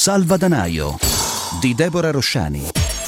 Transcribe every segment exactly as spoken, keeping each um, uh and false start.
Salvadanaio di Deborah Rosciani.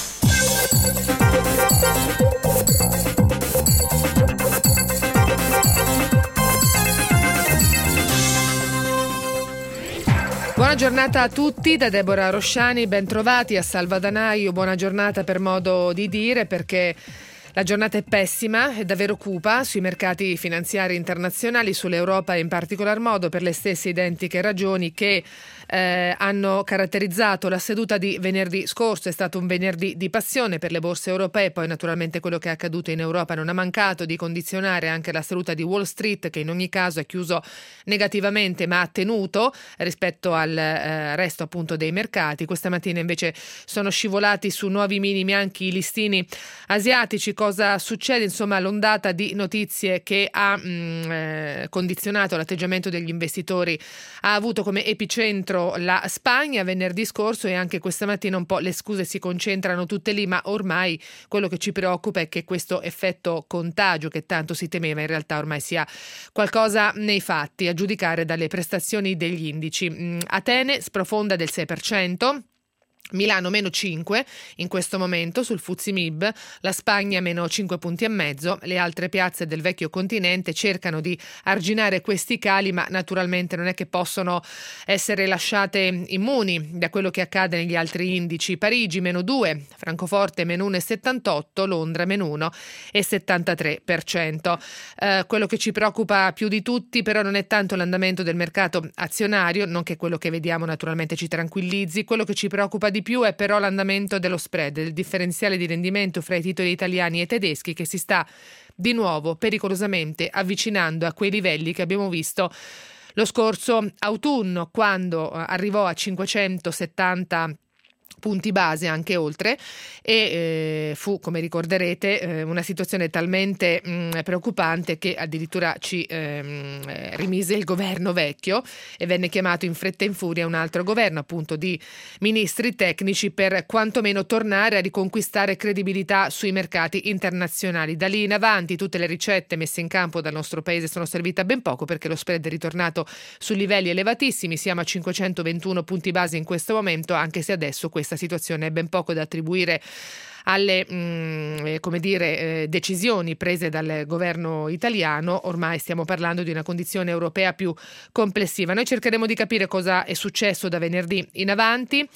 Buona giornata a tutti da Deborah Rosciani, ben trovati a Salvadanaio. Buona giornata per modo di dire, perché la giornata è pessima, è davvero cupa sui mercati finanziari internazionali, sull'Europa in particolar modo, per le stesse identiche ragioni che eh, hanno caratterizzato la seduta di venerdì scorso. È stato un venerdì di passione per le borse europee, poi naturalmente quello che è accaduto in Europa non ha mancato di condizionare anche la seduta di Wall Street, che in ogni caso è chiuso negativamente ma ha tenuto rispetto al eh, resto appunto dei mercati. Questa mattina invece sono scivolati su nuovi minimi anche i listini asiatici. Cosa succede? Insomma, l'ondata di notizie che ha mh, eh, condizionato l'atteggiamento degli investitori ha avuto come epicentro la Spagna venerdì scorso, e anche questa mattina un po' le scuse si concentrano tutte lì, ma ormai quello che ci preoccupa è che questo effetto contagio che tanto si temeva in realtà ormai sia qualcosa nei fatti, a giudicare dalle prestazioni degli indici. mh, Atene sprofonda del sei per cento, Milano meno cinque in questo momento sul F T S E M I B, la Spagna meno cinque punti e mezzo. Le altre piazze del vecchio continente cercano di arginare questi cali, ma naturalmente non è che possono essere lasciate immuni da quello che accade negli altri indici. Parigi meno due, Francoforte meno uno virgola settantotto, Londra meno uno virgola settantatré per cento. Eh, quello che ci preoccupa più di tutti però non è tanto l'andamento del mercato azionario, non che quello che vediamo naturalmente ci tranquillizzi. Quello che ci preoccupa di più è però l'andamento dello spread, del differenziale di rendimento fra i titoli italiani e tedeschi, che si sta di nuovo pericolosamente avvicinando a quei livelli che abbiamo visto lo scorso autunno, quando arrivò a cinquecentosettanta punti base, anche oltre, e eh, fu, come ricorderete, eh, una situazione talmente mh, preoccupante che addirittura ci eh, rimise il governo vecchio e venne chiamato in fretta e in furia un altro governo, appunto di ministri tecnici, per quantomeno tornare a riconquistare credibilità sui mercati internazionali. Da lì in avanti tutte le ricette messe in campo dal nostro paese sono servite a ben poco, perché lo spread è ritornato su livelli elevatissimi. Siamo a cinquecentoventuno punti base in questo momento, anche se adesso questa situazione è ben poco da attribuire alle mh, come dire, eh, decisioni prese dal governo italiano. Ormai stiamo parlando di una condizione europea più complessiva. Noi cercheremo di capire cosa è successo da venerdì in avanti.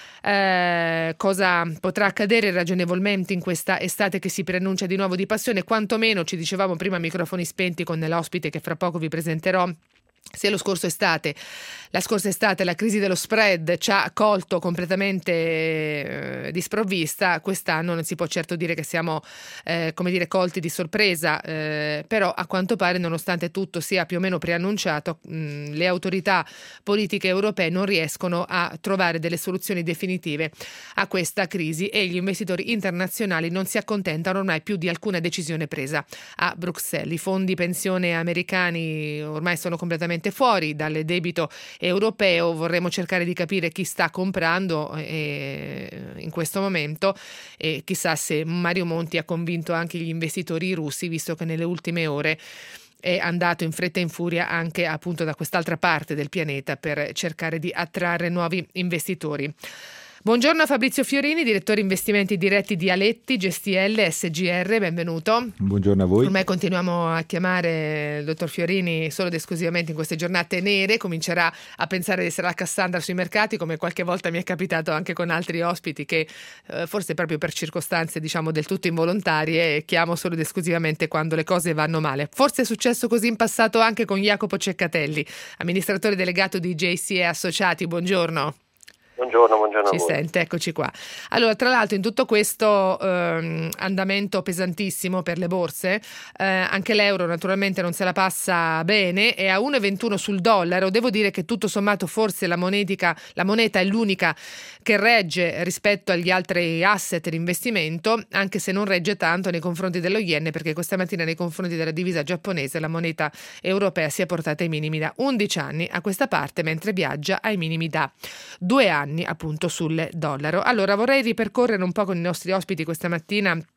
Eh, cosa potrà accadere ragionevolmente in questa estate che si preannuncia di nuovo di passione, quantomeno ci dicevamo prima a microfoni spenti con l'ospite che fra poco vi presenterò. Se lo scorso estate, la scorsa estate la crisi dello spread ci ha colto completamente eh, di sprovvista, quest'anno non si può certo dire che siamo eh, come dire colti di sorpresa, eh, però a quanto pare, nonostante tutto sia più o meno preannunciato, mh, le autorità politiche europee non riescono a trovare delle soluzioni definitive a questa crisi, e gli investitori internazionali non si accontentano ormai più di alcuna decisione presa a Bruxelles. I fondi pensione americani ormai sono completamente fuori dal debito europeo. Vorremmo cercare di capire chi sta comprando eh, in questo momento, e chissà se Mario Monti ha convinto anche gli investitori russi, visto che nelle ultime ore è andato in fretta e in furia anche appunto da quest'altra parte del pianeta per cercare di attrarre nuovi investitori. Buongiorno a Fabrizio Fiorini, direttore investimenti diretti di Aletti Gestielle S G R, benvenuto. Buongiorno a voi. Ormai continuiamo a chiamare il dottor Fiorini solo ed esclusivamente in queste giornate nere, comincerà a pensare di essere la Cassandra sui mercati, come qualche volta mi è capitato anche con altri ospiti che eh, forse proprio per circostanze diciamo del tutto involontarie chiamo solo ed esclusivamente quando le cose vanno male. Forse è successo così in passato anche con Jacopo Ceccatelli, amministratore delegato di J C E Associati, buongiorno. Buongiorno, buongiorno Ci a voi. sente, eccoci qua. Allora, tra l'altro in tutto questo ehm, andamento pesantissimo per le borse, eh, anche l'euro naturalmente non se la passa bene, è a uno virgola ventuno sul dollaro. Devo dire che tutto sommato forse la monetica, la moneta è l'unica che regge rispetto agli altri asset di investimento, anche se non regge tanto nei confronti dello yen, perché questa mattina nei confronti della divisa giapponese la moneta europea si è portata ai minimi da undici anni a questa parte, mentre viaggia ai minimi da due anni appunto sul dollaro. Allora vorrei ripercorrere un po' con i nostri ospiti questa mattina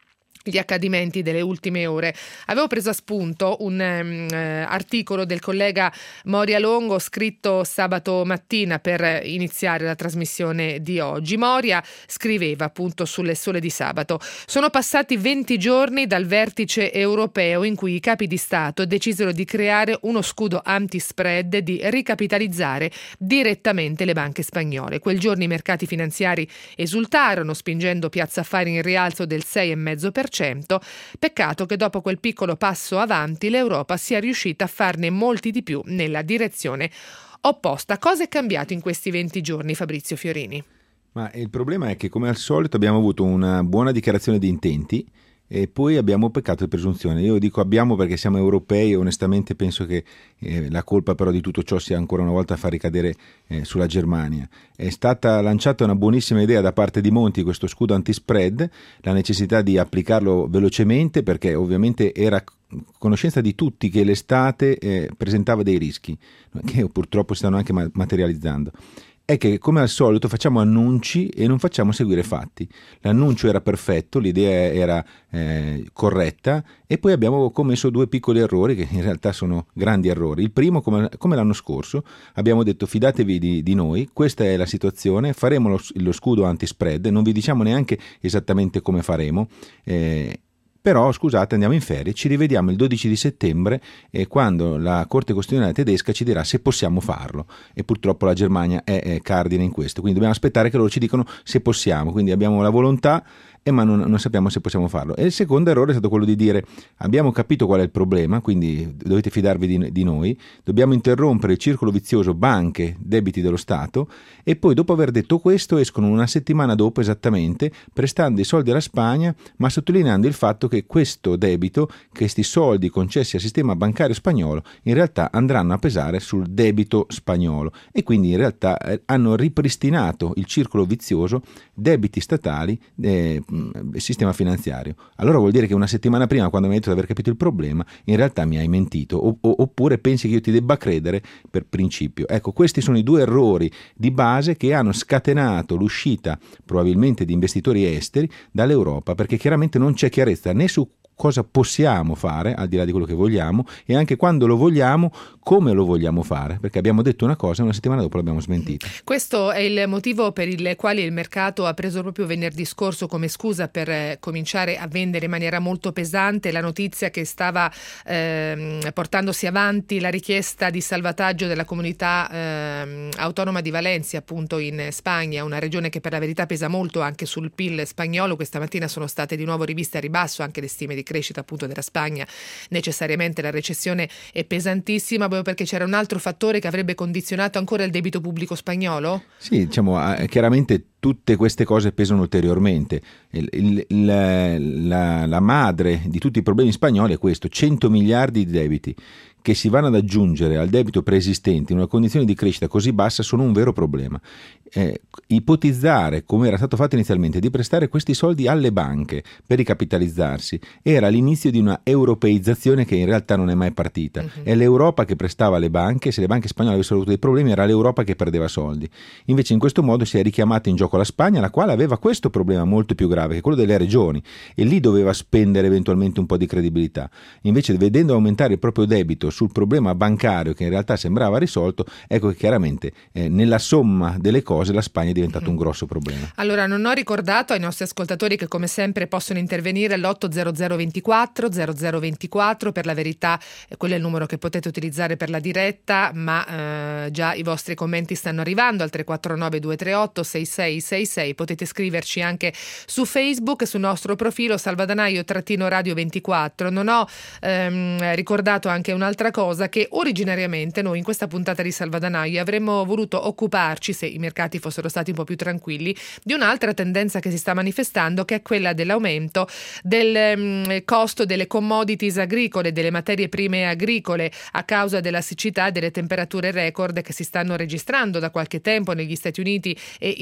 gli accadimenti delle ultime ore. Avevo preso a spunto un um, articolo del collega Moria Longo scritto sabato mattina per iniziare la trasmissione di oggi. Moria scriveva appunto sulle Sole di Sabato: sono passati venti giorni dal vertice europeo in cui i capi di Stato decisero di creare uno scudo anti-spread e di ricapitalizzare direttamente le banche spagnole. Quel giorno i mercati finanziari esultarono, spingendo Piazza Affari in rialzo del sei virgola cinque per cento. Peccato che dopo quel piccolo passo avanti l'Europa sia riuscita a farne molti di più nella direzione opposta. Cosa è cambiato in questi venti giorni, Fabrizio Fiorini? Ma il problema è che, come al solito, abbiamo avuto una buona dichiarazione di intenti e poi abbiamo peccato di presunzione. Io dico abbiamo perché siamo europei e onestamente penso che eh, la colpa però di tutto ciò sia ancora una volta a far ricadere eh, sulla Germania. È stata lanciata una buonissima idea da parte di Monti, questo scudo anti-spread, la necessità di applicarlo velocemente, perché ovviamente era conoscenza di tutti che l'estate eh, presentava dei rischi che purtroppo si stanno anche materializzando. È che, come al solito, facciamo annunci e non facciamo seguire fatti. L'annuncio era perfetto, l'idea era eh, corretta e poi abbiamo commesso due piccoli errori che in realtà sono grandi errori. Il primo, come, come l'anno scorso, abbiamo detto fidatevi di, di noi, questa è la situazione, faremo lo, lo scudo anti-spread, non vi diciamo neanche esattamente come faremo, eh, però scusate, andiamo in ferie, ci rivediamo il dodici di settembre eh, quando la Corte Costituzionale tedesca ci dirà se possiamo farlo, e purtroppo la Germania è, è cardine in questo, quindi dobbiamo aspettare che loro ci dicano se possiamo, quindi abbiamo la volontà eh, ma non, non sappiamo se possiamo farlo. E il secondo errore è stato quello di dire abbiamo capito qual è il problema, quindi dovete fidarvi di, di noi, dobbiamo interrompere il circolo vizioso banche, debiti dello Stato, e poi dopo aver detto questo escono una settimana dopo esattamente prestando i soldi alla Spagna, ma sottolineando il fatto che questo debito, questi soldi concessi al sistema bancario spagnolo in realtà andranno a pesare sul debito spagnolo, e quindi in realtà eh, hanno ripristinato il circolo vizioso debiti statali, eh, sistema finanziario. Allora vuol dire che una settimana prima, quando mi hai detto di aver capito il problema, in realtà mi hai mentito, o, o, oppure pensi che io ti debba credere per principio. Ecco, questi sono i due errori di base che hanno scatenato l'uscita probabilmente di investitori esteri dall'Europa, perché chiaramente non c'è chiarezza né su cosa possiamo fare, al di là di quello che vogliamo, e anche quando lo vogliamo, come lo vogliamo fare, perché abbiamo detto una cosa e una settimana dopo l'abbiamo smentita. Questo è il motivo per il quale il mercato ha preso proprio venerdì scorso come scusa per eh, cominciare a vendere in maniera molto pesante la notizia che stava eh, portandosi avanti la richiesta di salvataggio della comunità eh, autonoma di Valencia, appunto in Spagna, una regione che per la verità pesa molto anche sul P I L spagnolo. Questa mattina sono state di nuovo riviste a ribasso anche le stime di crescita appunto della Spagna. Necessariamente la recessione è pesantissima, proprio perché c'era un altro fattore che avrebbe condizionato ancora il debito pubblico spagnolo? Sì, diciamo, chiaramente tutte queste cose pesano ulteriormente. Il, il, la, la, la madre di tutti i problemi spagnoli è questo: cento miliardi di debiti che si vanno ad aggiungere al debito preesistente in una condizione di crescita così bassa sono un vero problema. Eh, ipotizzare, come era stato fatto inizialmente, di prestare questi soldi alle banche per ricapitalizzarsi era l'inizio di una europeizzazione che in realtà non è mai partita. Uh-huh. È l'Europa che prestava alle banche, se le banche spagnole avessero avuto dei problemi era l'Europa che perdeva soldi. Invece in questo modo si è richiamata in gioco la Spagna, la quale aveva questo problema molto più grave, che è quello delle regioni, e lì doveva spendere eventualmente un po' di credibilità. Invece, vedendo aumentare il proprio debito sul problema bancario che in realtà sembrava risolto, ecco che chiaramente eh, nella somma delle cose la Spagna è diventato un grosso problema. Allora, non ho ricordato ai nostri ascoltatori che come sempre possono intervenire all'otto zero zero ventiquattro zero zero ventiquattro, per la verità eh, quello è il numero che potete utilizzare per la diretta, ma eh, già i vostri commenti stanno arrivando al tre quattro nove due tre otto sei sei sei sei. Potete scriverci anche su Facebook, sul nostro profilo Salvadanaio-Radio ventiquattro. Non ho ehm, ricordato anche un'altra cosa, che originariamente noi in questa puntata di Salvadanaio avremmo voluto occuparci, se i mercati fossero stati un po' più tranquilli, di un'altra tendenza che si sta manifestando, che è quella dell'aumento del um, costo delle commodities agricole, delle materie prime agricole, a causa della siccità e delle temperature record che si stanno registrando da qualche tempo negli Stati Uniti e in Asia.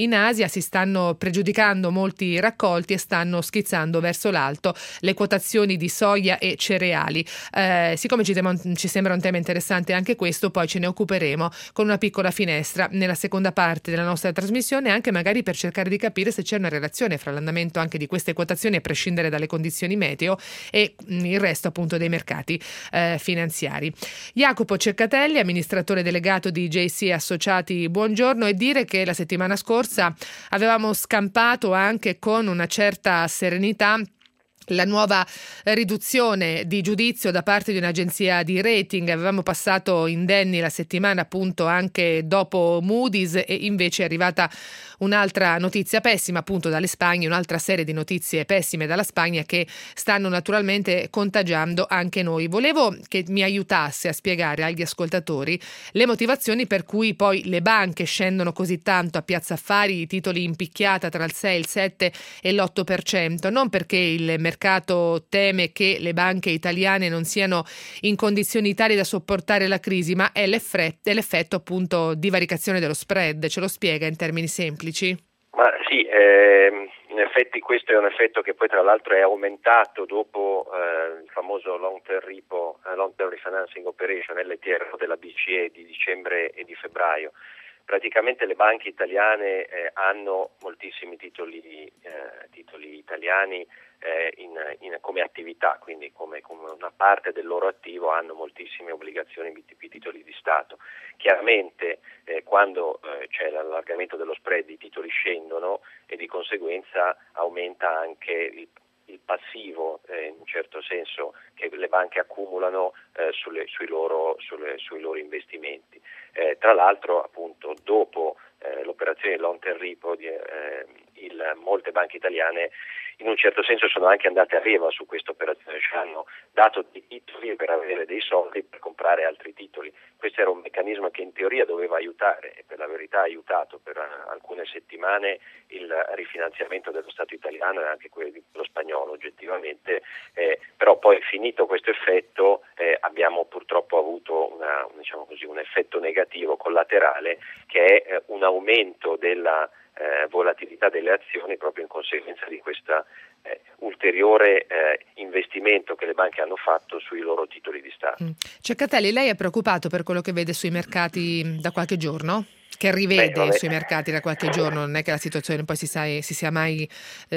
via si stanno pregiudicando molti raccolti e stanno schizzando verso l'alto le quotazioni di soia e cereali. Eh, siccome ci, dem- ci sembra un tema interessante anche questo, poi ce ne occuperemo con una piccola finestra nella seconda parte della nostra trasmissione, anche magari per cercare di capire se c'è una relazione fra l'andamento anche di queste quotazioni, a prescindere dalle condizioni meteo, e il resto appunto dei mercati eh, finanziari. Jacopo Ceccatelli, amministratore delegato di J C Associati, buongiorno. E dire che la settimana scorsa avevamo scampato anche con una certa serenità la nuova riduzione di giudizio da parte di un'agenzia di rating. Avevamo passato indenni la settimana appunto anche dopo Moody's, e invece è arrivata un'altra notizia pessima appunto dalle Spagne, un'altra serie di notizie pessime dalla Spagna che stanno naturalmente contagiando anche noi. Volevo che mi aiutasse a spiegare agli ascoltatori le motivazioni per cui poi le banche scendono così tanto a Piazza Affari, i titoli in picchiata tra il sei, il sette e l'otto per cento, non perché il mercato Il mercato teme che le banche italiane non siano in condizioni tali da sopportare la crisi, ma è l'effetto, è l'effetto appunto di varicazione dello spread. Ce lo spiega in termini semplici? Ma sì, ehm, in effetti questo è un effetto che poi tra l'altro è aumentato dopo eh, il famoso long term repo, eh, long term refinancing operation, L T R O della B C E di dicembre e di febbraio. Praticamente le banche italiane eh, hanno moltissimi titoli, eh, titoli italiani eh, in, in, come attività, quindi come, come una parte del loro attivo hanno moltissime obbligazioni B T P, titoli di Stato. Chiaramente eh, quando eh, c'è l'allargamento dello spread i titoli scendono e di conseguenza aumenta anche il il passivo eh, in un certo senso che le banche accumulano eh, sulle, sui, loro, sulle, sui loro investimenti. Eh, tra l'altro appunto dopo eh, l'operazione long term repo di, eh, il, molte banche italiane in un certo senso sono anche andate a leva su questa operazione, cioè hanno dato dei titoli per avere dei soldi per comprare altri titoli. Questo era un meccanismo che in teoria doveva aiutare, e per la verità ha aiutato per alcune settimane il rifinanziamento dello Stato italiano e anche quello spagnolo oggettivamente, eh, però poi finito questo effetto eh, abbiamo purtroppo avuto una, diciamo così, un effetto negativo collaterale che è eh, un aumento della Eh, volatilità delle azioni proprio in conseguenza di questo eh, ulteriore eh, investimento che le banche hanno fatto sui loro titoli di Stato. Mm. Ceccatelli, lei è preoccupato per quello che vede sui mercati da qualche giorno? Che rivede Beh, sui mercati da qualche giorno? Non è che la situazione poi si, sa, si sia mai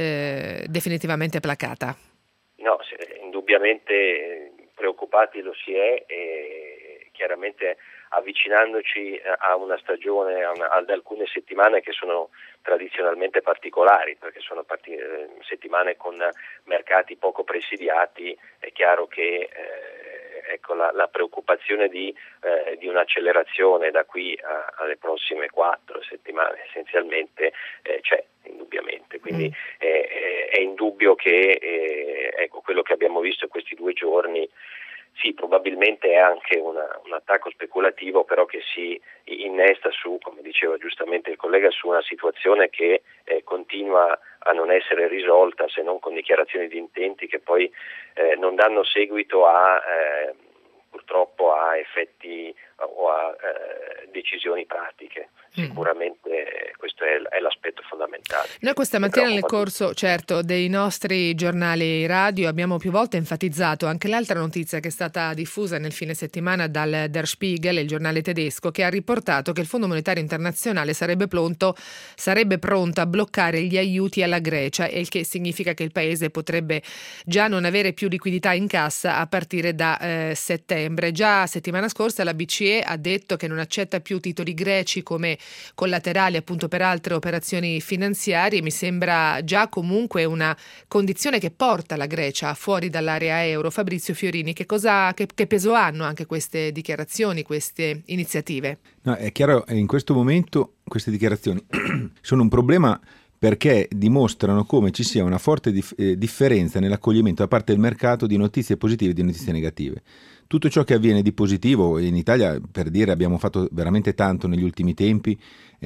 eh, definitivamente placata? No, indubbiamente preoccupati lo si è, e chiaramente avvicinandoci a una stagione, a una, ad alcune settimane che sono tradizionalmente particolari, perché sono parti, eh, settimane con mercati poco presidiati. È chiaro che eh, ecco, la, la preoccupazione di, eh, di un'accelerazione da qui a, alle prossime quattro settimane essenzialmente eh, c'è indubbiamente, quindi mm. eh, è indubbio che eh, ecco, quello che abbiamo visto in questi due giorni sì, probabilmente è anche una, un attacco speculativo, però che si innesta su, come diceva giustamente il collega, su una situazione che eh, continua a non essere risolta, se non con dichiarazioni di intenti che poi eh, non danno seguito a eh, purtroppo a effetti o a eh, decisioni pratiche. Sicuramente questo è, è l'aspetto fondamentale. Noi questa mattina nel corso, certo, dei nostri giornali radio abbiamo più volte enfatizzato anche l'altra notizia che è stata diffusa nel fine settimana dal Der Spiegel, il giornale tedesco, che ha riportato che il Fondo Monetario Internazionale sarebbe pronto, sarebbe pronto a bloccare gli aiuti alla Grecia, il che significa che il paese potrebbe già non avere più liquidità in cassa a partire da eh, settembre. Già settimana scorsa la B C E ha detto che non accetta più titoli greci come collaterali appunto per altre operazioni finanziarie. Mi sembra già comunque una condizione che porta la Grecia fuori dall'area euro. Fabrizio Fiorini, che cosa, che, che peso hanno anche queste dichiarazioni, queste iniziative? No, è chiaro, in questo momento queste dichiarazioni sono un problema perché dimostrano come ci sia una forte dif- eh, differenza nell'accoglimento da parte del mercato di notizie positive e di notizie negative. tutto ciò che avviene di positivo, in Italia per dire abbiamo fatto veramente tanto negli ultimi tempi,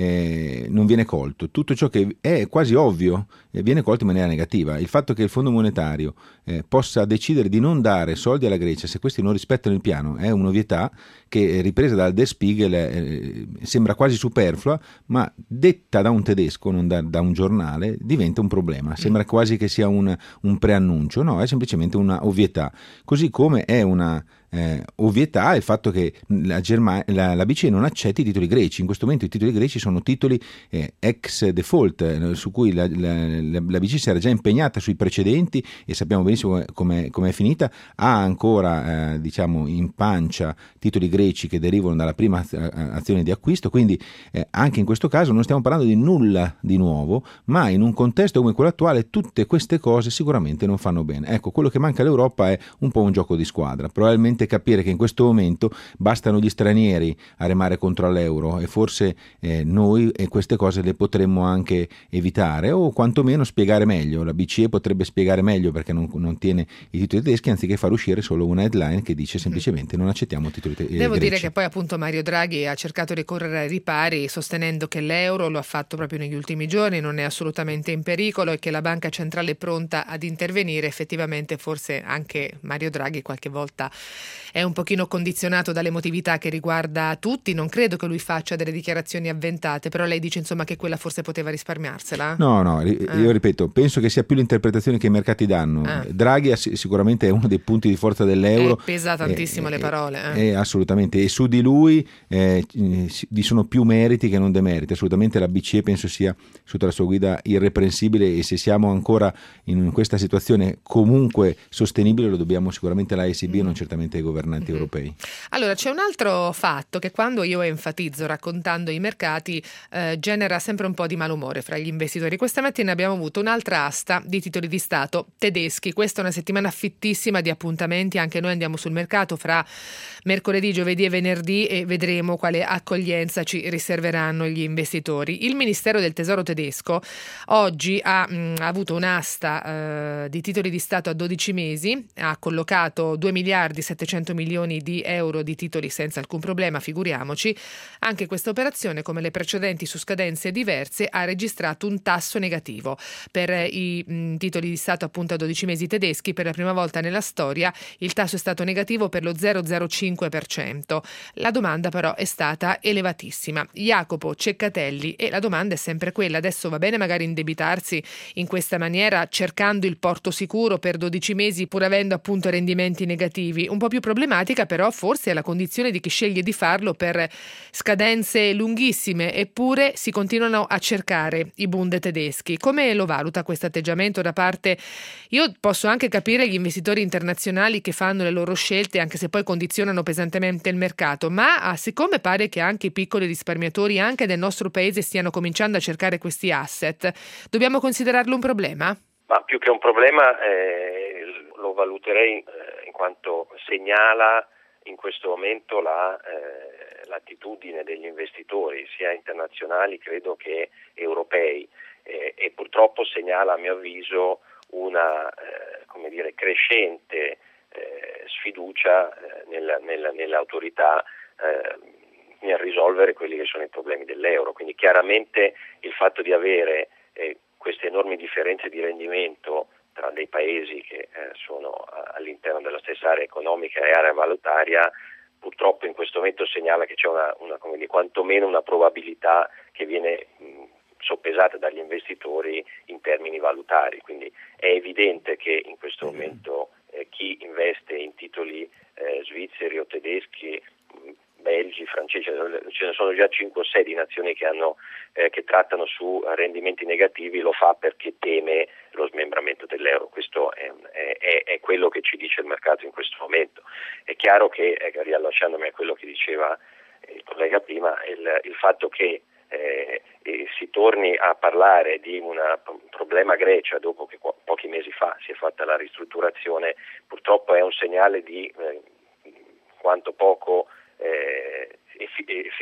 eh, non viene colto. Tutto ciò che è quasi ovvio eh, viene colto in maniera negativa. Il fatto che il Fondo Monetario eh, possa decidere di non dare soldi alla Grecia se questi non rispettano il piano è un'ovvietà che, ripresa dal Der Spiegel, eh, sembra quasi superflua, ma detta da un tedesco, non da, da un giornale, diventa un problema. Sembra quasi che sia un, un preannuncio. No, è semplicemente una ovvietà. Così come è una Eh, ovvietà il fatto che la, Germania, la, la B C E non accetti i titoli greci. In questo momento i titoli greci sono titoli eh, ex default, eh, su cui la, la, la, la B C E si era già impegnata sui precedenti e sappiamo benissimo come è finita. Ha ancora eh, diciamo in pancia titoli greci che derivano dalla prima azione di acquisto, quindi eh, anche in questo caso non stiamo parlando di nulla di nuovo, ma in un contesto come quello attuale tutte queste cose sicuramente non fanno bene. Ecco, quello che manca all'Europa è un po' un gioco di squadra. Probabilmente capire che in questo momento bastano gli stranieri a remare contro l'euro e forse eh, noi e queste cose le potremmo anche evitare o quantomeno spiegare meglio. La B C E potrebbe spiegare meglio perché non, non tiene i titoli tedeschi anziché far uscire solo una headline che dice semplicemente non accettiamo titoli tedeschi. Devo dire che poi appunto Mario Draghi ha cercato di correre ai ripari sostenendo che l'euro, lo ha fatto proprio negli ultimi giorni, non è assolutamente in pericolo e che la banca centrale è pronta ad intervenire. Effettivamente forse anche Mario Draghi qualche volta è un pochino condizionato dall'emotività che riguarda tutti. Non credo che lui faccia delle dichiarazioni avventate, però lei dice insomma che quella forse poteva risparmiarsela? No, no, io eh. ripeto, penso che sia più l'interpretazione che i mercati danno. Eh. Draghi sicuramente è uno dei punti di forza dell'euro. Eh, pesa tantissimo eh, le parole. Eh. Eh, assolutamente, e su di lui eh, vi sono più meriti che non demeriti. Assolutamente la B C E penso sia sotto la sua guida irreprensibile e se siamo ancora in questa situazione comunque sostenibile lo dobbiamo sicuramente alla E C B e non certamente ai governanti mm-hmm. europei. Allora c'è un altro fatto che quando io enfatizzo raccontando i mercati eh, genera sempre un po' di malumore fra gli investitori. Questa mattina abbiamo avuto un'altra asta di titoli di Stato tedeschi. Questa è una settimana fittissima di appuntamenti, anche noi andiamo sul mercato fra mercoledì, giovedì e venerdì e vedremo quale accoglienza ci riserveranno gli investitori. Il Ministero del Tesoro tedesco oggi ha, mh, ha avuto un'asta eh, di titoli di Stato a dodici mesi, ha collocato due miliardi settecento milioni di euro di titoli senza alcun problema, figuriamoci. Anche questa operazione, come le precedenti su scadenze diverse, ha registrato un tasso negativo. Per i mh, titoli di Stato appunto a dodici mesi tedeschi, per la prima volta nella storia, il tasso è stato negativo per lo zero virgola zero cinque per cento. La domanda però è stata elevatissima. Jacopo Ceccatelli, e la domanda è sempre quella: adesso va bene magari indebitarsi in questa maniera cercando il porto sicuro per dodici mesi pur avendo appunto rendimenti negativi? Un po' più problematica però forse è la condizione di chi sceglie di farlo per scadenze lunghissime, eppure si continuano a cercare i Bund tedeschi. Come lo valuta questo atteggiamento da parte? Io posso anche capire gli investitori internazionali che fanno le loro scelte anche se poi condizionano pesantemente il mercato, ma siccome pare che anche i piccoli risparmiatori anche del nostro paese stiano cominciando a cercare questi asset, dobbiamo considerarlo un problema? Ma più che un problema eh, lo valuterei eh, in quanto segnala in questo momento la, eh, l'attitudine degli investitori sia internazionali credo che europei eh, e purtroppo segnala a mio avviso una eh, come dire, crescente eh, sfiducia eh, nella, nella, nelle autorità eh, nel risolvere quelli che sono i problemi dell'euro. Quindi chiaramente il fatto di avere eh, queste enormi differenze di rendimento tra dei paesi che eh, sono all'interno della stessa area economica e area valutaria purtroppo in questo momento segnala che c'è una, una come dire, quantomeno una probabilità che viene mh, soppesata dagli investitori in termini valutari. Quindi è evidente che in questo momento eh, chi investe in titoli eh, svizzeri o tedeschi, belgi, francesi, ce ne sono già cinque o sei di nazioni che hanno eh, che trattano su rendimenti negativi, lo fa perché teme lo smembramento dell'euro. Questo è, è, è quello che ci dice il mercato in questo momento. È chiaro che, eh, riallacciandomi a quello che diceva il collega prima, il, il fatto che eh, si torni a parlare di un problema Grecia dopo che po- pochi mesi fa si è fatta la ristrutturazione, purtroppo è un segnale di eh, quanto poco Eh, effic-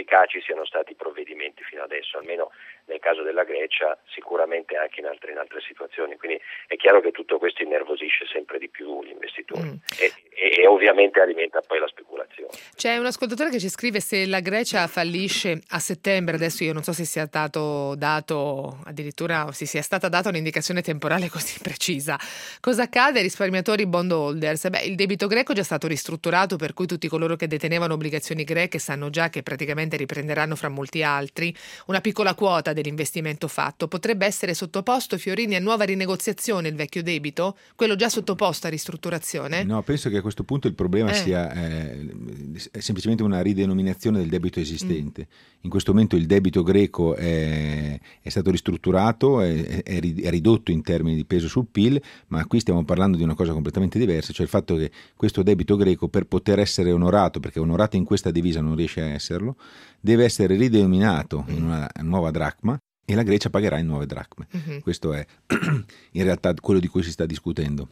efficaci siano stati i provvedimenti fino adesso, almeno nel caso della Grecia, sicuramente anche in altre, in altre situazioni. Quindi è chiaro che tutto questo innervosisce sempre di più gli investitori mm. e, e, e ovviamente alimenta poi la speculazione. C'è un ascoltatore che ci scrive: se la Grecia fallisce a settembre, adesso io non so se sia stato dato addirittura o se sia stata data un'indicazione temporale così precisa, cosa accade ai risparmiatori bondholders? Beh, il debito greco è già stato ristrutturato, per cui tutti coloro che detenevano obbligazioni greche sanno già che praticamente riprenderanno fra molti altri una piccola quota dell'investimento fatto. Potrebbe essere sottoposto, Fiorini, a nuova rinegoziazione il vecchio debito? Quello già sottoposto a ristrutturazione? No, penso che a questo punto il problema eh. sia eh, è semplicemente una ridenominazione del debito esistente. Mm. In questo momento il debito greco è, è stato ristrutturato, è, è ridotto in termini di peso sul P I L, ma qui stiamo parlando di una cosa completamente diversa, cioè il fatto che questo debito greco, per poter essere onorato, perché onorato in questa divisa non riesce a esserlo, deve essere ridenominato in una nuova dracma e la Grecia pagherà in nuove dracme. Mm-hmm. Questo è in realtà quello di cui si sta discutendo.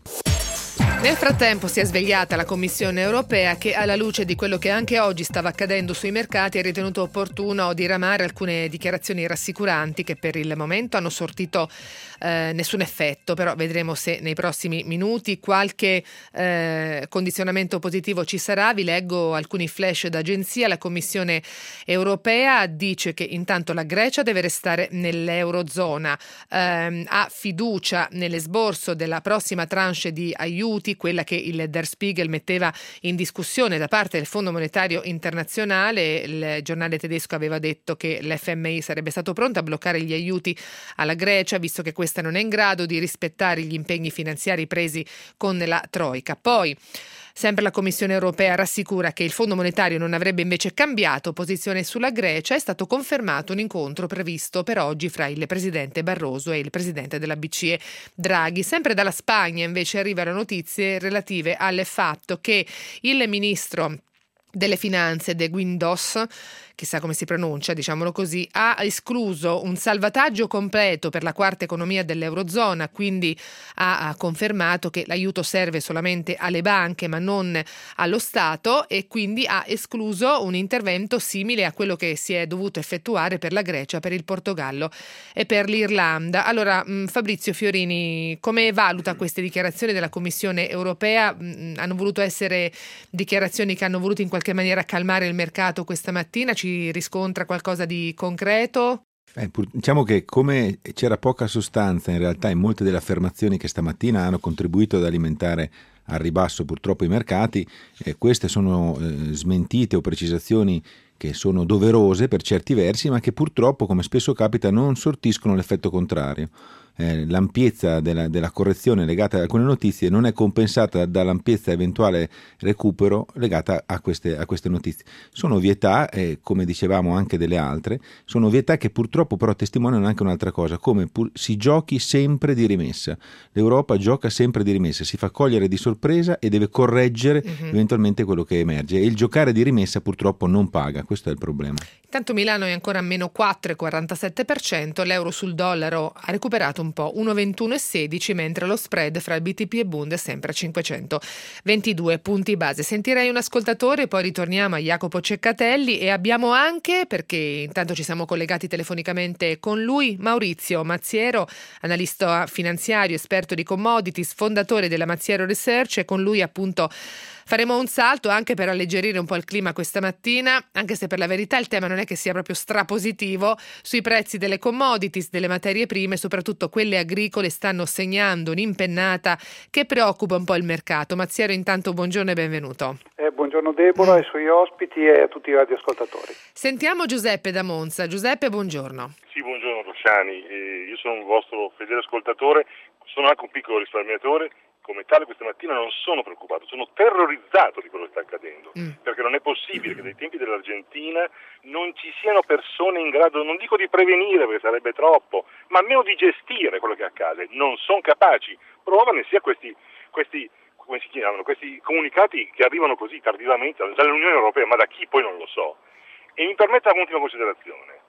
Nel frattempo si è svegliata la Commissione europea che, alla luce di quello che anche oggi stava accadendo sui mercati, ha ritenuto opportuno diramare alcune dichiarazioni rassicuranti che per il momento hanno sortito eh, nessun effetto, però vedremo se nei prossimi minuti qualche eh, condizionamento positivo ci sarà. Vi leggo alcuni flash d'agenzia. La Commissione europea dice che intanto la Grecia deve restare nell'eurozona, ehm, ha fiducia nell'esborso della prossima tranche di aiuti, quella che il Der Spiegel metteva in discussione da parte del Fondo Monetario Internazionale. Il giornale tedesco aveva detto che l'F M I sarebbe stato pronto a bloccare gli aiuti alla Grecia, visto che questa non è in grado di rispettare gli impegni finanziari presi con la Troika. Poi sempre la Commissione europea rassicura che il Fondo Monetario non avrebbe invece cambiato posizione sulla Grecia. È stato confermato un incontro previsto per oggi fra il presidente Barroso e il presidente della B C E Draghi. Sempre dalla Spagna invece arrivano notizie relative al fatto che il ministro delle finanze De Guindos, chissà come si pronuncia, diciamolo così, ha escluso un salvataggio completo per la quarta economia dell'Eurozona, quindi ha, ha confermato che l'aiuto serve solamente alle banche ma non allo Stato, e quindi ha escluso un intervento simile a quello che si è dovuto effettuare per la Grecia, per il Portogallo e per l'Irlanda. Allora, mh, Fabrizio Fiorini, come valuta queste dichiarazioni della Commissione europea? Mh, hanno voluto essere dichiarazioni che hanno voluto in qualche maniera calmare il mercato questa mattina? Ci riscontra qualcosa di concreto? Eh, pur, diciamo che come c'era poca sostanza in realtà in molte delle affermazioni che stamattina hanno contribuito ad alimentare al ribasso purtroppo i mercati, eh, queste sono eh, smentite o precisazioni che sono doverose per certi versi, ma che purtroppo, come spesso capita, non sortiscono l'effetto contrario. Eh, l'ampiezza della, della correzione legata ad alcune notizie non è compensata dall'ampiezza eventuale recupero legata a queste, a queste notizie. Sono ovvietà, eh, come dicevamo anche delle altre, sono ovvietà che purtroppo però testimoniano anche un'altra cosa, come pur, si giochi sempre di rimessa. L'Europa gioca sempre di rimessa, si fa cogliere di sorpresa e deve correggere uh-huh. eventualmente quello che emerge, e il giocare di rimessa purtroppo non paga, questo è il problema. Intanto Milano è ancora a meno quattro virgola quarantasette per cento, l'euro sul dollaro ha recuperato un po', uno virgola ventuno e sedici, mentre lo spread fra il B T P e Bund è sempre a cinquecentoventidue punti base. Sentirei un ascoltatore, poi ritorniamo a Jacopo Ceccatelli, e abbiamo anche, perché intanto ci siamo collegati telefonicamente con lui, Maurizio Mazziero, analista finanziario, esperto di commodities, fondatore della Mazziero Research, e con lui appunto faremo un salto anche per alleggerire un po' il clima questa mattina, anche se per la verità il tema non è che sia proprio strapositivo. Sui prezzi delle commodities, delle materie prime, soprattutto quelle agricole, stanno segnando un'impennata che preoccupa un po' il mercato. Mazziero, intanto buongiorno e benvenuto. Eh, buongiorno Deborah, ai suoi ospiti e a tutti i radioascoltatori. Sentiamo Giuseppe da Monza. Giuseppe, buongiorno. Sì, buongiorno Rosciani, eh, io sono un vostro fedele ascoltatore, sono anche un piccolo risparmiatore. Come tale questa mattina non sono preoccupato, sono terrorizzato di quello che sta accadendo, mm. perché non è possibile che dai tempi dell'Argentina non ci siano persone in grado, non dico di prevenire perché sarebbe troppo, ma almeno di gestire quello che accade. Non sono capaci. Prova ne sia questi, questi, come si chiamano, questi comunicati che arrivano così tardivamente dall'Unione Europea, ma da chi poi non lo so. E mi permetta un'ultima considerazione.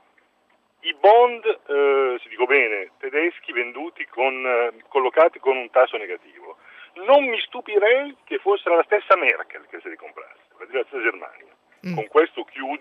I bond, eh, se dico bene, tedeschi venduti con, eh, collocati con un tasso negativo. Non mi stupirei che fosse la stessa Merkel che se li comprasse, la stessa Germania. Mm. Con questo chiudo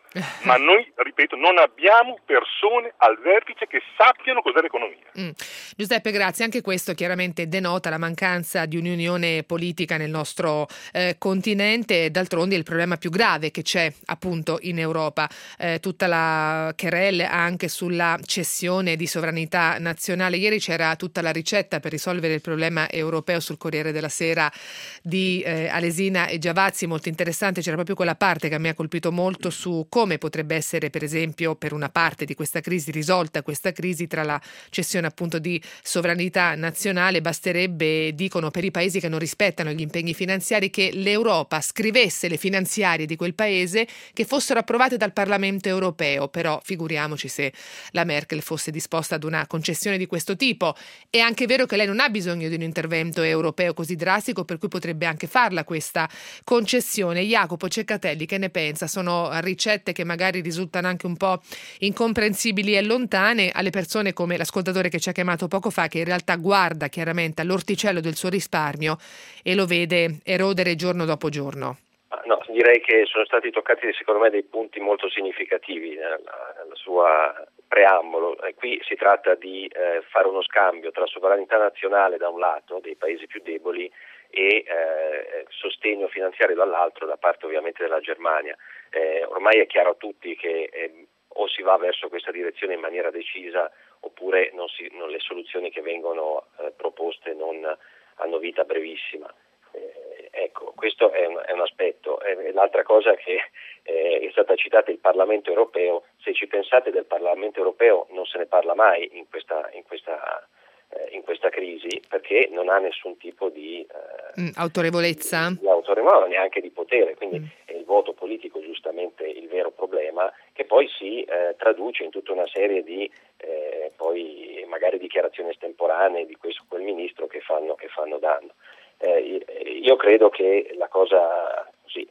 ma noi, ripeto, non abbiamo persone al vertice che sappiano cos'è l'economia. Mm. Giuseppe, grazie. Anche questo chiaramente denota la mancanza di un'unione politica nel nostro eh, continente. D'altronde il problema più grave che c'è appunto in Europa, eh, tutta la querelle anche sulla cessione di sovranità nazionale. Ieri c'era tutta la ricetta per risolvere il problema europeo sul Corriere della Sera di eh, Alesina e Giavazzi, molto interessante. C'era proprio quella parte che a me ha colpito molto su come potrebbe essere, per esempio, per una parte di questa crisi risolta questa crisi tra la cessione appunto di sovranità nazionale. Basterebbe, dicono, per i paesi che non rispettano gli impegni finanziari, che l'Europa scrivesse le finanziarie di quel paese che fossero approvate dal Parlamento europeo. Però figuriamoci se la Merkel fosse disposta ad una concessione di questo tipo. È anche vero che lei non ha bisogno di un intervento europeo così drastico, per cui potrebbe anche farla questa concessione. Jacopo Ceccatelli, che ne pensa? Sono ricette che magari risultano anche un po' incomprensibili e lontane alle persone come l'ascoltatore che ci ha chiamato poco fa, che in realtà guarda chiaramente all'orticello del suo risparmio e lo vede erodere giorno dopo giorno. No, direi che sono stati toccati secondo me dei punti molto significativi nella, nella sua preambolo. Eh, qui si tratta di eh, fare uno scambio tra sovranità nazionale da un lato, dei paesi più deboli, e eh, sostegno finanziario dall'altro, da parte ovviamente della Germania. Eh, ormai è chiaro a tutti che eh, o si va verso questa direzione in maniera decisa oppure non si, non, le soluzioni che vengono eh, proposte non hanno vita brevissima. Eh, ecco, questo è un, è un aspetto. Eh, l'altra cosa che eh, è stata citata, il Parlamento europeo. Se ci pensate, del Parlamento europeo non se ne parla mai in questa, in questa in questa crisi, perché non ha nessun tipo di eh, mm, autorevolezza, di, di autorevolezza, neanche di potere, quindi mm. è il voto politico giustamente il vero problema, che poi si eh, traduce in tutta una serie di eh, poi magari dichiarazioni estemporanee di questo quel ministro che fanno, che fanno danno. Eh, io credo che la cosa così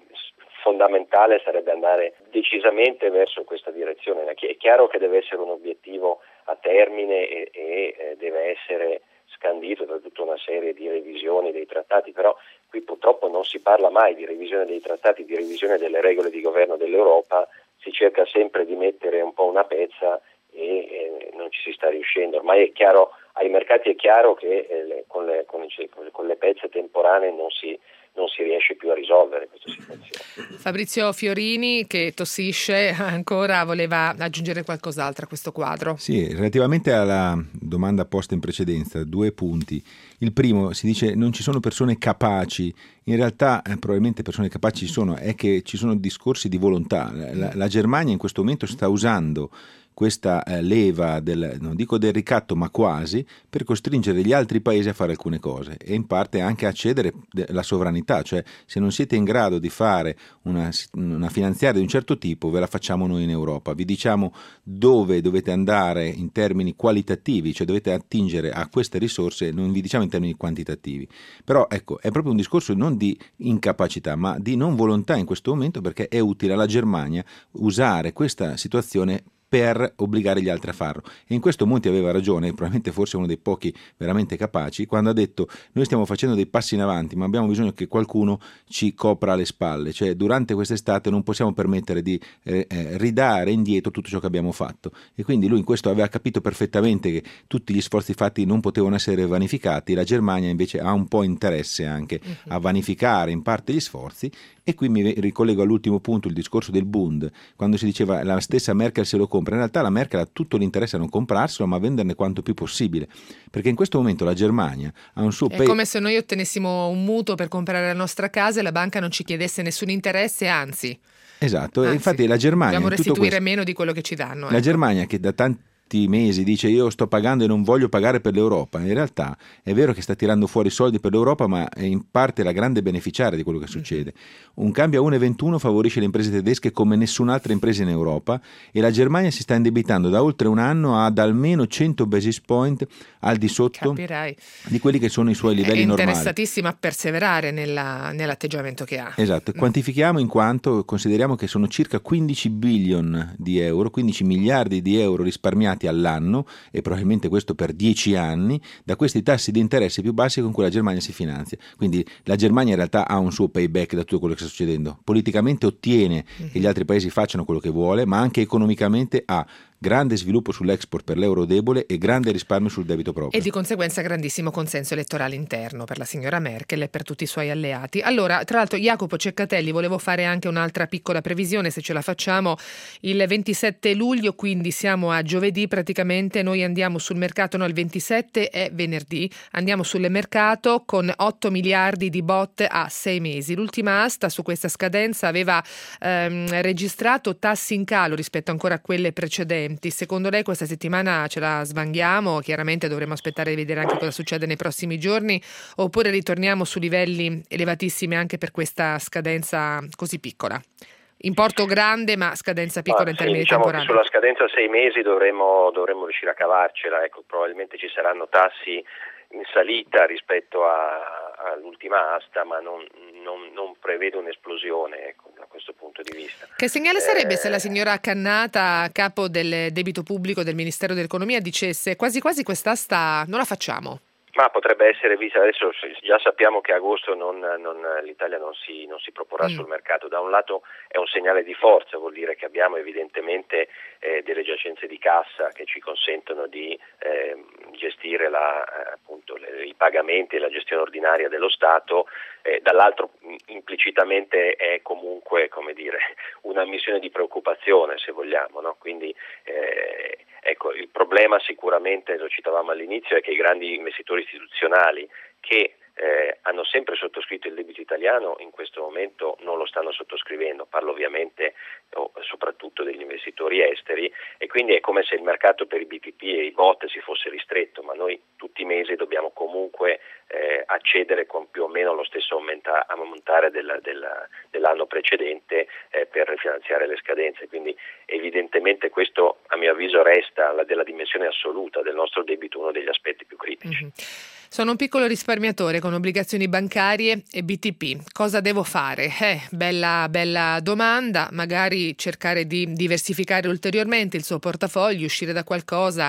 fondamentale sarebbe andare decisamente verso questa direzione. È chiaro che deve essere un obiettivo a termine e, e eh, deve essere scandito da tutta una serie di revisioni dei trattati, però qui purtroppo non si parla mai di revisione dei trattati, di revisione delle regole di governo dell'Europa, si cerca sempre di mettere un po' una pezza e eh, non ci si sta riuscendo. Ormai è chiaro, ai mercati è chiaro che eh, le, con, le, con, le, con le pezze temporanee non si non si riesce più a risolvere questa situazione. Fabrizio Fiorini, che tossisce ancora, voleva aggiungere qualcos'altro a questo quadro. Sì, relativamente alla domanda posta in precedenza, due punti. Il primo, si dice non ci sono persone capaci. In realtà eh, probabilmente persone capaci ci sono, è che ci sono discorsi di volontà. La, la Germania in questo momento sta usando questa eh, leva del, non dico del ricatto, ma quasi, per costringere gli altri paesi a fare alcune cose e in parte anche a cedere la sovranità. Cioè, se non siete in grado di fare una, una finanziaria di un certo tipo, ve la facciamo noi in Europa, vi diciamo dove dovete andare in termini qualitativi, cioè dovete attingere a queste risorse, non vi diciamo in termini quantitativi. Però ecco, è proprio un discorso non di incapacità, ma di non volontà in questo momento, perché è utile alla Germania usare questa situazione per obbligare gli altri a farlo. E in questo Monti aveva ragione, probabilmente forse uno dei pochi veramente capaci, quando ha detto noi stiamo facendo dei passi in avanti, ma abbiamo bisogno che qualcuno ci copra le spalle, cioè durante quest'estate non possiamo permettere di eh, ridare indietro tutto ciò che abbiamo fatto. E quindi lui in questo aveva capito perfettamente che tutti gli sforzi fatti non potevano essere vanificati. La Germania invece ha un po' interesse anche a vanificare in parte gli sforzi. E qui mi ricollego all'ultimo punto, il discorso del Bund, quando si diceva la stessa Merkel se lo compra. In realtà la Merkel ha tutto l'interesse a non comprarselo, ma a venderne quanto più possibile, perché in questo momento la Germania ha un suo è pay- come se noi ottenessimo un mutuo per comprare la nostra casa e la banca non ci chiedesse nessun interesse, anzi esatto, anzi, e infatti la Germania dobbiamo restituire questo, meno di quello che ci danno, la ecco. Germania che da tanti mesi dice io sto pagando e non voglio pagare per l'Europa, in realtà è vero che sta tirando fuori soldi per l'Europa, ma è in parte la grande beneficiaria di quello che succede. Un cambio a uno virgola ventuno favorisce le imprese tedesche come nessun'altra impresa in Europa, e la Germania si sta indebitando da oltre un anno ad almeno cento basis point al di sotto Capirai. di quelli che sono i suoi livelli è normali. È interessatissima a perseverare nella, nell'atteggiamento che ha. Esatto, mm. quantifichiamo in quanto consideriamo che sono circa quindici billion di euro, quindici miliardi di euro risparmiati impegnati all'anno, e probabilmente questo per dieci anni, da questi tassi di interesse più bassi con cui la Germania si finanzia. Quindi la Germania in realtà ha un suo payback da tutto quello che sta succedendo. Politicamente ottiene che gli altri paesi facciano quello che vuole, ma anche economicamente ha grande sviluppo sull'export per l'euro debole e grande risparmio sul debito proprio. E di conseguenza grandissimo consenso elettorale interno per la signora Merkel e per tutti i suoi alleati. Allora, tra l'altro, Jacopo Ceccatelli, volevo fare anche un'altra piccola previsione, se ce la facciamo. Il ventisette luglio, quindi siamo a giovedì praticamente, noi andiamo sul mercato, no, il ventisette è venerdì, andiamo sul mercato con otto miliardi di bot a sei mesi. L'ultima asta su questa scadenza aveva ehm, registrato tassi in calo rispetto ancora a quelle precedenti. Secondo lei questa settimana ce la svanghiamo? Chiaramente dovremo aspettare di vedere anche cosa succede nei prossimi giorni, oppure ritorniamo su livelli elevatissimi anche per questa scadenza così piccola? Importo grande ma scadenza piccola ah, in termini sì, diciamo temporali. Sulla scadenza a sei mesi dovremo, dovremo riuscire a cavarcela, ecco, probabilmente ci saranno tassi in salita rispetto a, all'ultima asta, ma non, non, non prevedo un'esplosione, ecco, da questo punto di vista. Che segnale sarebbe eh, se la signora Cannata, capo del debito pubblico del Ministero dell'Economia, dicesse quasi quasi quest'asta non la facciamo? Ma potrebbe essere vista, adesso già sappiamo che a agosto non, non, l'Italia non si, non si proporrà mm. sul mercato. Da un lato è un segnale di forza, vuol dire che abbiamo evidentemente eh, delle giacenze di cassa che ci consentono di eh, gestire la, eh, appunto, le, i pagamenti e la gestione ordinaria dello Stato. Eh, dall'altro implicitamente è comunque, come dire, una missione di preoccupazione, se vogliamo, no? Quindi eh, ecco, il problema sicuramente, lo citavamo all'inizio, è che i grandi investitori istituzionali che eh, hanno sempre sottoscritto il debito italiano in questo momento non lo stanno sottoscrivendo, parlo ovviamente oh, soprattutto degli investitori esteri, e quindi è come se il mercato per i B T P e i bot si fosse ristretto, ma noi tutti i mesi dobbiamo comunque eh, accedere con più o meno lo stesso aumenta, ammontare della, della, dell'anno precedente eh, per rifinanziare le scadenze, quindi evidentemente questo a mio avviso resta la, della dimensione assoluta del nostro debito uno degli aspetti più critici. Mm-hmm. Sono un piccolo risparmiatore con obbligazioni bancarie e B T P. Cosa devo fare? Eh, bella, bella domanda. Magari cercare di diversificare ulteriormente il suo portafoglio, uscire da qualcosa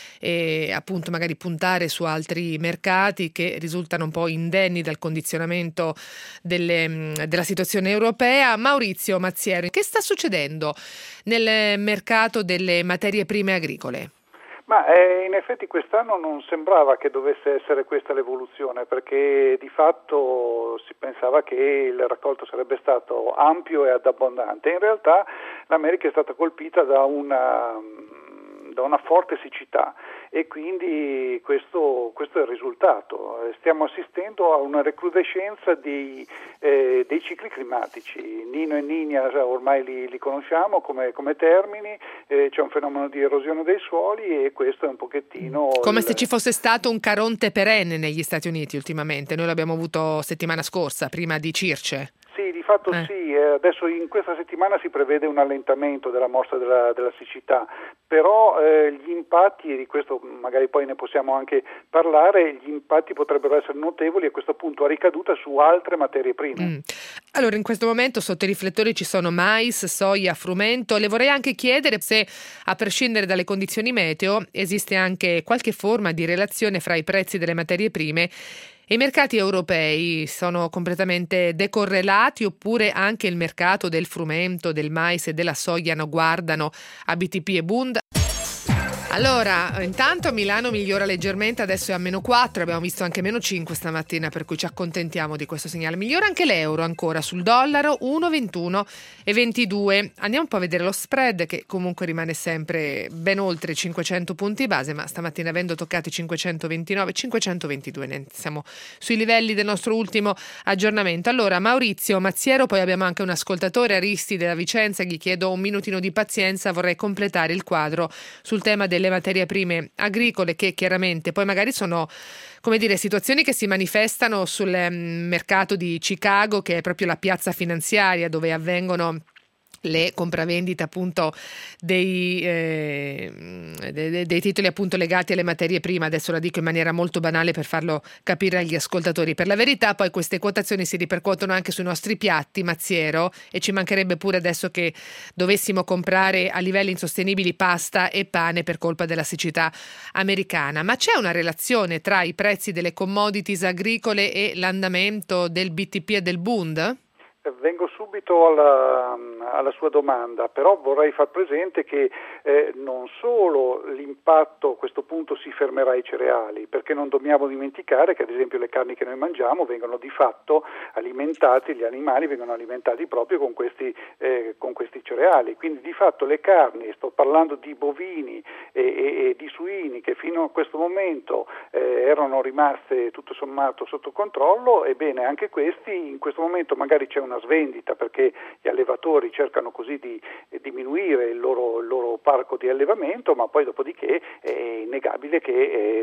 e appunto magari puntare su altri mercati che risultano un po' indenni dal condizionamento delle, della situazione europea. Maurizio Mazzieri, che sta succedendo nel mercato delle materie prime agricole? Ma eh, in effetti quest'anno non sembrava che dovesse essere questa l'evoluzione, perché di fatto si pensava che il raccolto sarebbe stato ampio e ad abbondante. In realtà l'America è stata colpita da una, da una forte siccità e quindi questo, questo è il risultato. Stiamo assistendo a una recrudescenza di, eh, dei cicli climatici. Nino e Niña ormai li, li conosciamo come, come termini, eh, c'è un fenomeno di erosione dei suoli e questo è un pochettino... Come il... se ci fosse stato un Caronte perenne negli Stati Uniti ultimamente, noi l'abbiamo avuto settimana scorsa, prima di Circe. Sì, di fatto eh. sì, adesso in questa settimana si prevede un allentamento della morsa della, della siccità, però eh, gli impatti, e di questo magari poi ne possiamo anche parlare, gli impatti potrebbero essere notevoli a questo punto a ricaduta su altre materie prime. Mm. Allora, in questo momento sotto i riflettori ci sono mais, soia, frumento. Le vorrei anche chiedere se, a prescindere dalle condizioni meteo, esiste anche qualche forma di relazione fra i prezzi delle materie prime e i mercati europei. Sono completamente decorrelati, oppure anche il mercato del frumento, del mais e della soia no, guardano a B T P e Bund? Allora, intanto Milano migliora leggermente, adesso è a meno quattro, abbiamo visto anche meno cinque stamattina, per cui ci accontentiamo di questo segnale. Migliora anche l'euro ancora sul dollaro, uno virgola ventuno e ventidue. Andiamo un po' a vedere lo spread, che comunque rimane sempre ben oltre i cinquecento punti base, ma stamattina avendo toccato i cinquecentoventinove, cinquecentoventidue, ne siamo sui livelli del nostro ultimo aggiornamento. Allora, Maurizio Mazziero, poi abbiamo anche un ascoltatore, Aristide da Vicenza, gli chiedo un minutino di pazienza, vorrei completare il quadro sul tema delle materie prime agricole, che chiaramente poi magari sono, come dire, situazioni che si manifestano sul mercato di Chicago, che è proprio la piazza finanziaria dove avvengono le compravendite appunto dei, eh, dei, dei titoli appunto legati alle materie prime. Adesso la dico in maniera molto banale per farlo capire agli ascoltatori. Per la verità poi queste quotazioni si ripercuotono anche sui nostri piatti, Mazziero, e ci mancherebbe pure adesso che dovessimo comprare a livelli insostenibili pasta e pane per colpa della siccità americana. Ma c'è una relazione tra i prezzi delle commodities agricole e l'andamento del B T P e del Bund? Vengo subito alla, alla sua domanda, però vorrei far presente che eh, non solo l'impatto a questo punto si fermerà ai cereali, perché non dobbiamo dimenticare che ad esempio le carni che noi mangiamo vengono di fatto alimentati, gli animali vengono alimentati proprio con questi, eh, con questi cereali, quindi di fatto le carni, sto parlando di bovini e, e, e di suini che fino a questo momento eh, erano rimaste tutto sommato sotto controllo, ebbene anche questi in questo momento magari c'è una svendita perché gli allevatori cercano così di eh, diminuire il loro, il loro parco di allevamento, ma poi dopodiché è innegabile che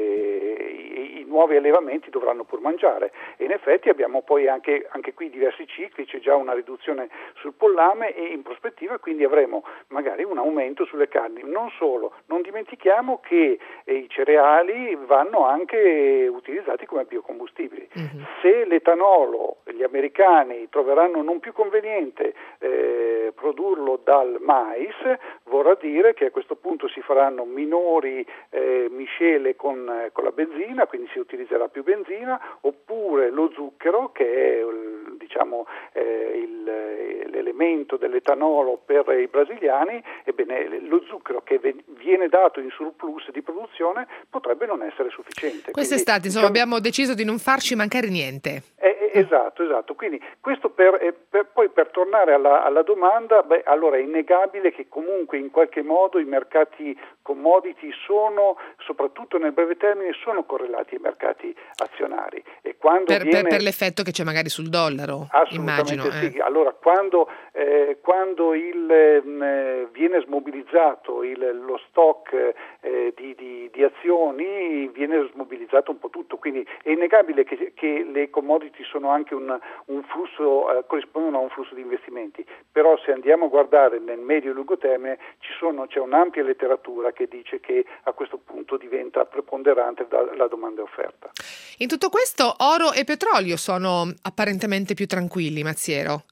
eh, i, i nuovi allevamenti dovranno pur mangiare, e in effetti abbiamo poi anche, anche qui diversi cicli, c'è già una riduzione sul pollame e in prospettiva quindi avremo magari un aumento sulle carni. Non solo, non dimentichiamo che eh, i cereali vanno anche utilizzati come biocombustibili. Mm-hmm. Se l'etanolo gli americani troveranno non più conveniente eh, produrlo dal mais, vorrà dire che a questo punto si faranno minori eh, miscele con, eh, con la benzina, quindi si utilizzerà più benzina, oppure lo zucchero, che è diciamo eh, il, l'elemento dell'etanolo per i brasiliani. Ebbene, lo zucchero che viene dato in surplus di produzione potrebbe non essere sufficiente. Quest'estate, insomma, diciamo, abbiamo deciso di non farci mancare niente. Eh, eh, esatto, esatto. Quindi questo per, eh, per poi per tornare alla, alla domanda, beh, allora è innegabile che comunque in qualche modo i mercati commodity sono, soprattutto nel breve termine, sono correlati ai mercati azionari. E quando per, viene... per, per l'effetto che c'è magari sul dollaro, assolutamente immagino. Sì. Eh. Allora quando, eh, quando il, eh, viene smobilizzato il, lo stock eh, di, di, di azioni, viene smobilizzato un po' tutto, quindi è innegabile che, che le commodity sono anche un, un flusso, eh, corrispondono a un flusso di investimenti, però se andiamo a guardare nel medio e lungo termine ci sono, c'è un'ampia letteratura che dice che a questo punto diventa preponderante la domanda e offerta. In tutto questo oro e petrolio sono apparentemente più tranquilli, Mazziero?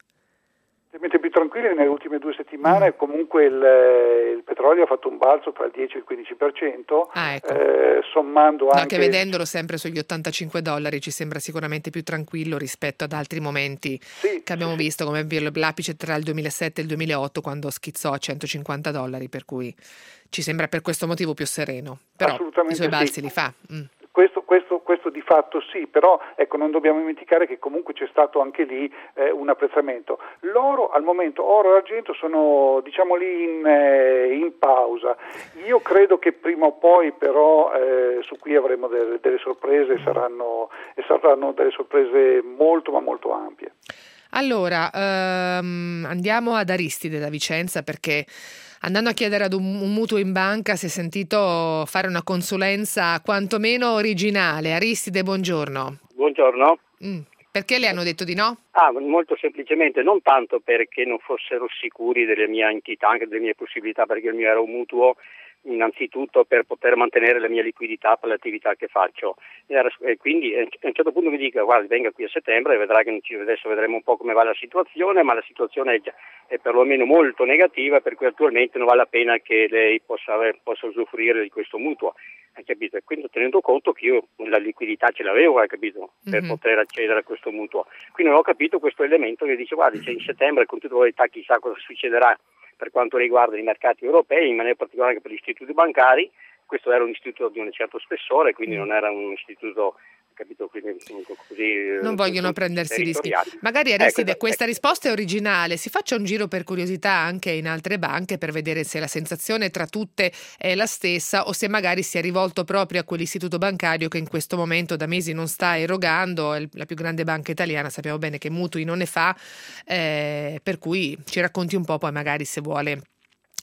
Più tranquilli nelle ultime due settimane, mm. comunque il, il petrolio ha fatto un balzo tra il dieci e il quindici per cento, ah, ecco. eh, sommando no, anche... che vedendolo sempre sugli ottantacinque dollari ci sembra sicuramente più tranquillo rispetto ad altri momenti sì, che abbiamo sì, visto, come l'apice tra il duemilasette e il duemilaotto quando schizzò a centocinquanta dollari, per cui ci sembra per questo motivo più sereno, però i suoi balzi sì. li fa. Mm. Questo, questo, questo di fatto sì, però ecco, non dobbiamo dimenticare che comunque c'è stato anche lì eh, un apprezzamento. L'oro al momento, oro e argento sono diciamo lì in, eh, in pausa. Io credo che prima o poi però eh, su qui avremo delle, delle sorprese e saranno, e saranno delle sorprese molto ma molto ampie. Allora, ehm, andiamo ad Aristide da Vicenza, perché andando a chiedere ad un, un mutuo in banca si è sentito fare una consulenza quantomeno originale. Aristide, buongiorno. Buongiorno. Mm. Perché le hanno detto di no? Ah, molto semplicemente, non tanto perché non fossero sicuri delle mie entità, anche delle mie possibilità, perché il mio era un mutuo innanzitutto per poter mantenere la mia liquidità per le attività che faccio, e quindi a un certo punto mi dica guarda, venga qui a settembre e vedrà che adesso vedremo un po' come va la situazione, ma la situazione è, già, è perlomeno molto negativa, per cui attualmente non vale la pena che lei possa, possa usufruire di questo mutuo, hai capito? E quindi tenendo conto che io la liquidità ce l'avevo, hai capito, per mm-hmm. poter accedere a questo mutuo, quindi non ho capito questo elemento che dice guarda, c'è in settembre con tutta probabilità chissà cosa succederà per quanto riguarda i mercati europei, in maniera particolare anche per gli istituti bancari. Questo era un istituto di un certo spessore, quindi non era un istituto, capito, quindi, così... Non vogliono prendersi rischi. Magari Aristide, ecco, questa ecco. risposta è originale, si faccia un giro per curiosità anche in altre banche per vedere se la sensazione tra tutte è la stessa o se magari si è rivolto proprio a quell'istituto bancario che in questo momento da mesi non sta erogando, è la più grande banca italiana, sappiamo bene che mutui non ne fa, eh, per cui ci racconti un po' poi magari se vuole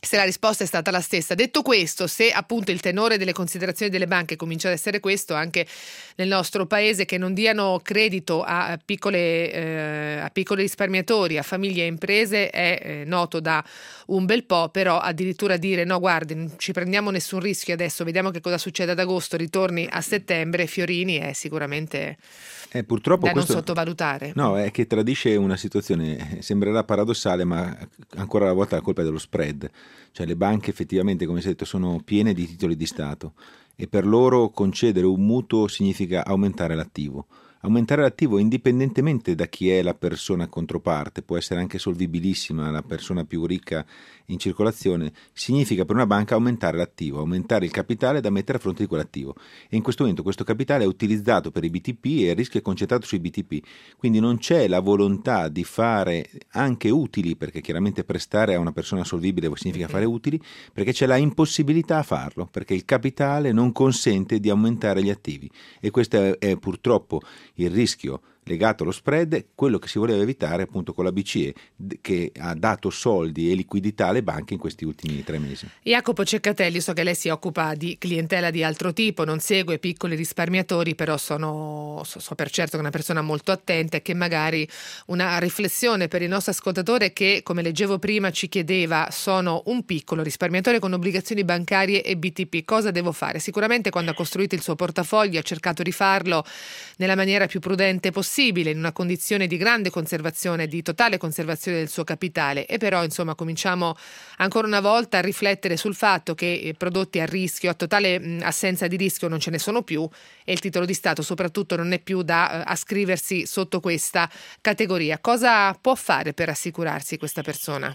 se la risposta è stata la stessa. Detto questo, se appunto il tenore delle considerazioni delle banche comincia ad essere questo anche nel nostro paese, che non diano credito a piccole, eh, a piccoli risparmiatori, a famiglie e imprese, è eh, noto da un bel po', però addirittura dire no, guardi, non ci prendiamo nessun rischio adesso, vediamo che cosa succede ad agosto, ritorni a settembre, Fiorini, è sicuramente eh, purtroppo da questo, non sottovalutare. No, è che tradisce una situazione, sembrerà paradossale, ma ancora una volta la colpa è dello spread. Cioè le banche effettivamente, come si è detto, sono piene di titoli di Stato e per loro concedere un mutuo significa aumentare l'attivo. Aumentare l'attivo indipendentemente da chi è la persona controparte, può essere anche solvibilissima la persona più ricca in circolazione, significa per una banca aumentare l'attivo, aumentare il capitale da mettere a fronte di quell'attivo. E in questo momento questo capitale è utilizzato per i B T P e il rischio è concentrato sui B T P. Quindi non c'è la volontà di fare anche utili, perché chiaramente prestare a una persona solvibile significa fare utili, perché c'è la impossibilità a farlo, perché il capitale non consente di aumentare gli attivi. E questo è, è purtroppo il rischio legato allo spread, quello che si voleva evitare appunto con la B C E, che ha dato soldi e liquidità alle banche in questi ultimi tre mesi. Jacopo Ceccatelli, so che lei si occupa di clientela di altro tipo, non segue piccoli risparmiatori, però sono, so, so per certo che è una persona molto attenta e che magari una riflessione per il nostro ascoltatore che, come leggevo prima, ci chiedeva: sono un piccolo risparmiatore con obbligazioni bancarie e B T P, cosa devo fare? Sicuramente quando ha costruito il suo portafoglio ha cercato di farlo nella maniera più prudente possibile, in una condizione di grande conservazione, di totale conservazione del suo capitale, e però insomma cominciamo ancora una volta a riflettere sul fatto che prodotti a rischio, a totale mh, assenza di rischio non ce ne sono più, e il titolo di Stato soprattutto non è più da uh, ascriversi sotto questa categoria. Cosa può fare per assicurarsi questa persona?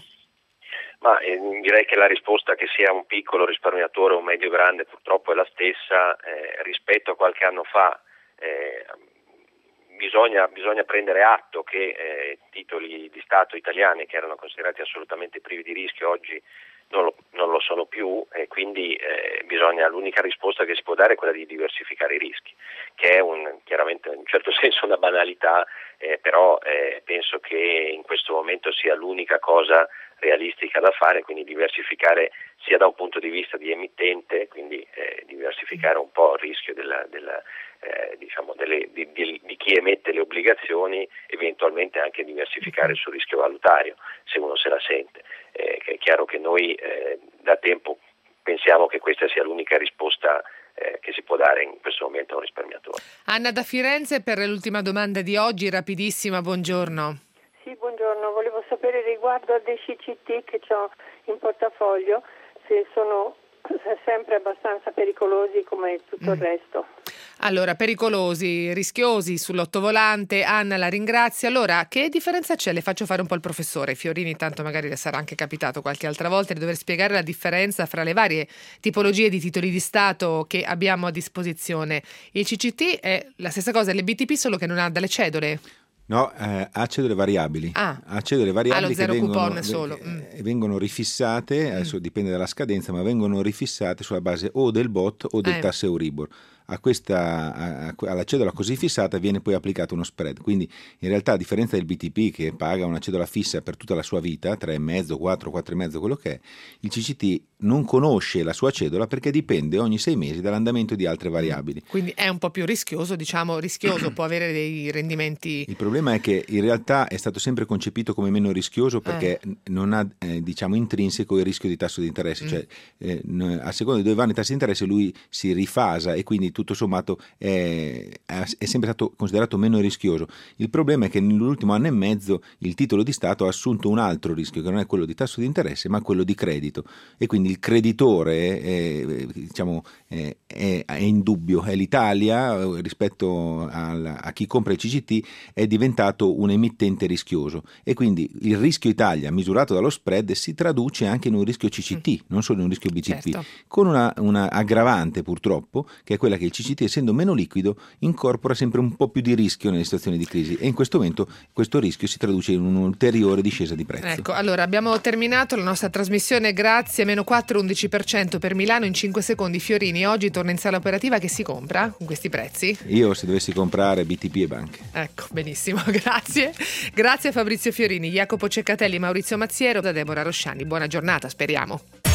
Ma eh, direi che la risposta, che sia un piccolo risparmiatore o un medio grande, purtroppo è la stessa. Eh, rispetto a qualche anno fa eh, Bisogna, bisogna prendere atto che eh, titoli di Stato italiani che erano considerati assolutamente privi di rischio oggi non lo, non lo sono più, e quindi eh, bisogna, l'unica risposta che si può dare è quella di diversificare i rischi, che è un, chiaramente in un certo senso una banalità, eh, però eh, penso che in questo momento sia l'unica cosa realistica da fare, quindi diversificare sia da un punto di vista di emittente, quindi eh, diversificare un po' il rischio della, della, eh, diciamo delle, di, di, di chi emette le obbligazioni, eventualmente anche diversificare sul rischio valutario se uno se la sente. Eh, è chiaro che noi eh, da tempo pensiamo che questa sia l'unica risposta eh, che si può dare in questo momento a un risparmiatore. Anna da Firenze per l'ultima domanda di oggi, rapidissima, buongiorno. Sì, buongiorno, volevo sapere riguardo a dei C C T che ho in portafoglio se sono sempre abbastanza pericolosi come tutto mm. il resto. Allora, pericolosi, rischiosi sull'ottovolante. Anna la ringrazio. Allora, che differenza c'è? Le faccio fare un po' il professore Fiorini, tanto magari le sarà anche capitato qualche altra volta di dover spiegare la differenza fra le varie tipologie di titoli di Stato che abbiamo a disposizione. Il C C T è la stessa cosa delle B T P, solo che non ha dalle cedole. No, eh, ha cedole variabili. Ah, ha cedole variabili ah, lo zero che vengono, coupon solo. Mm. vengono rifissate, adesso mm. dipende dalla scadenza, ma vengono rifissate sulla base o del B O T o del eh. tasso Euribor. A questa, a, alla cedola così fissata viene poi applicato uno spread, quindi in realtà a differenza del B T P che paga una cedola fissa per tutta la sua vita, tre virgola cinque, quattro, quattro virgola cinque, quello che è, il C C T non conosce la sua cedola perché dipende ogni sei mesi dall'andamento di altre variabili. Quindi è un po' più rischioso, diciamo rischioso, può avere dei rendimenti. Il problema è che in realtà è stato sempre concepito come meno rischioso perché eh. non ha eh, diciamo intrinseco il rischio di tasso di interesse, mm. cioè eh, a seconda di dove vanno i tassi di interesse lui si rifasa e quindi tutto sommato è, è sempre stato considerato meno rischioso. Il problema è che nell'ultimo anno e mezzo il titolo di Stato ha assunto un altro rischio che non è quello di tasso di interesse ma quello di credito, e quindi il creditore è, diciamo, è, è, è in dubbio, è l'Italia rispetto al, a chi compra il C C T è diventato un emittente rischioso, e quindi il rischio Italia misurato dallo spread si traduce anche in un rischio C C T, non solo in un rischio B T P, certo. con una, una aggravante purtroppo che è quella che il C C T, essendo meno liquido, incorpora sempre un po' più di rischio nelle situazioni di crisi, e in questo momento questo rischio si traduce in un'ulteriore discesa di prezzo. Ecco, allora abbiamo terminato la nostra trasmissione, grazie. Meno quattro, undici per cento per Milano in cinque secondi. Fiorini, oggi torna in sala operativa, che si compra con questi prezzi? Io se dovessi comprare B T P e banche. Ecco, benissimo, grazie. Grazie a Fabrizio Fiorini, Jacopo Ceccatelli, Maurizio Mazziero, da Deborah Rosciani. Buona giornata, speriamo.